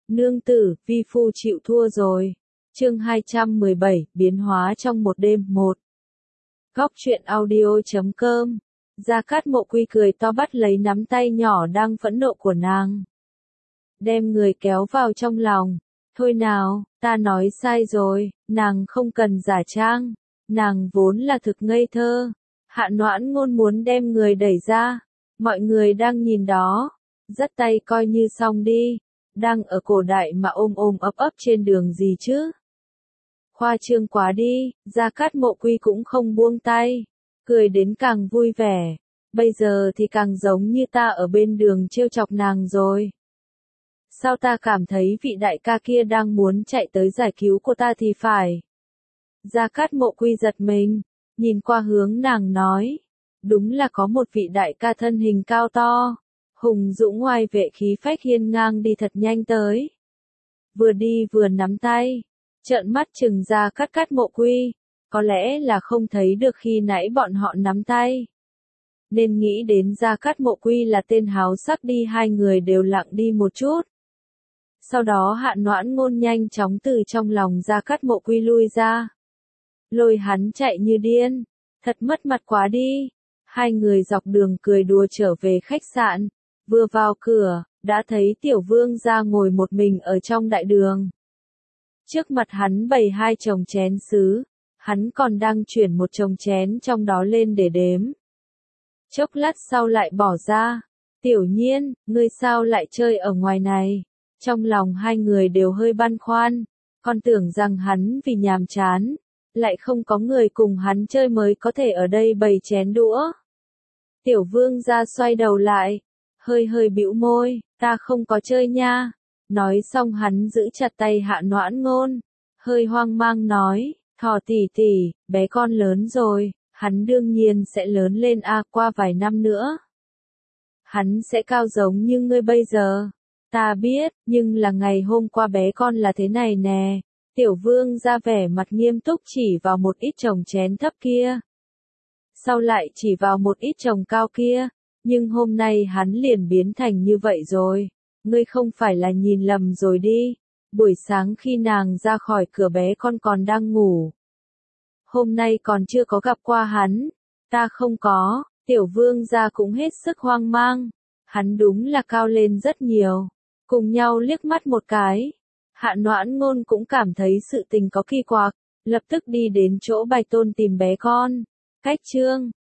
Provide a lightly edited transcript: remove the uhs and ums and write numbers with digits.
Nương tử, vi phu chịu thua rồi. Chương 217, biến hóa trong một đêm 1. Góc truyện audio.com. Gia Cát Mộ Quy cười to bắt lấy nắm tay nhỏ đang phẫn nộ của nàng. Đem người kéo vào trong lòng. Thôi nào, ta nói sai rồi, nàng không cần giả trang. Nàng vốn là thực ngây thơ. Hạ Noãn Ngôn muốn đem người đẩy ra. Mọi người đang nhìn đó. Dắt tay coi như xong đi. Đang ở cổ đại mà ôm ấp trên đường gì chứ? Khoa trương quá đi, Gia Cát Mộ Quy cũng không buông tay. Cười đến càng vui vẻ. Bây giờ thì càng giống như ta ở bên đường trêu chọc nàng rồi. Sao ta cảm thấy vị đại ca kia đang muốn chạy tới giải cứu cô ta thì phải. Gia Cát Mộ Quy giật mình, nhìn qua hướng nàng nói. Đúng là có một vị đại ca thân hình cao to, hùng dũng oai vệ khí phách hiên ngang đi thật nhanh tới. Vừa đi vừa nắm tay, trợn mắt chừng Gia Cát Mộ Quy, có lẽ là không thấy được khi nãy bọn họ nắm tay. Nên nghĩ đến Gia Cát Mộ Quy là tên háo sắc đi, hai người đều lặng đi một chút. Sau đó Hạ Noãn Ngôn nhanh chóng từ trong lòng Gia Cát Mộ Quy lui ra. Lôi hắn chạy như điên, thật mất mặt quá đi. Hai người dọc đường cười đùa trở về khách sạn, vừa vào cửa, đã thấy Tiểu Vương gia ngồi một mình ở trong đại đường. Trước mặt hắn bày hai chồng chén sứ, hắn còn đang chuyển một chồng chén trong đó lên để đếm. Chốc lát sau lại bỏ ra. Tiểu Nhiên, ngươi sao lại chơi ở ngoài này? Trong lòng hai người đều hơi băn khoăn, còn tưởng rằng hắn vì nhàm chán, lại không có người cùng hắn chơi mới có thể ở đây bày chén đũa. Tiểu Vương gia xoay đầu lại, hơi bĩu môi, ta không có chơi nha. Nói xong hắn giữ chặt tay Hạ Noãn Ngôn, hơi hoang mang nói, Thỏ tỷ tỷ, bé con lớn rồi, hắn đương nhiên sẽ lớn lên qua vài năm nữa. Hắn sẽ cao giống như ngươi bây giờ. Ta biết, nhưng là ngày hôm qua bé con là thế này nè. Tiểu Vương ra vẻ mặt nghiêm túc chỉ vào một ít chồng chén thấp kia. Sau lại chỉ vào một ít chồng cao kia, nhưng hôm nay hắn liền biến thành như vậy rồi. Ngươi không phải là nhìn lầm rồi đi. Buổi sáng khi nàng ra khỏi cửa bé con còn đang ngủ. Hôm nay còn chưa có gặp qua hắn. Ta không có. Tiểu Vương gia cũng hết sức hoang mang. Hắn đúng là cao lên rất nhiều. Cùng nhau liếc mắt một cái. Hạ Noãn Ngôn cũng cảm thấy sự tình có kỳ quặc, lập tức đi đến chỗ Bạch Tôn tìm bé con. Cách chương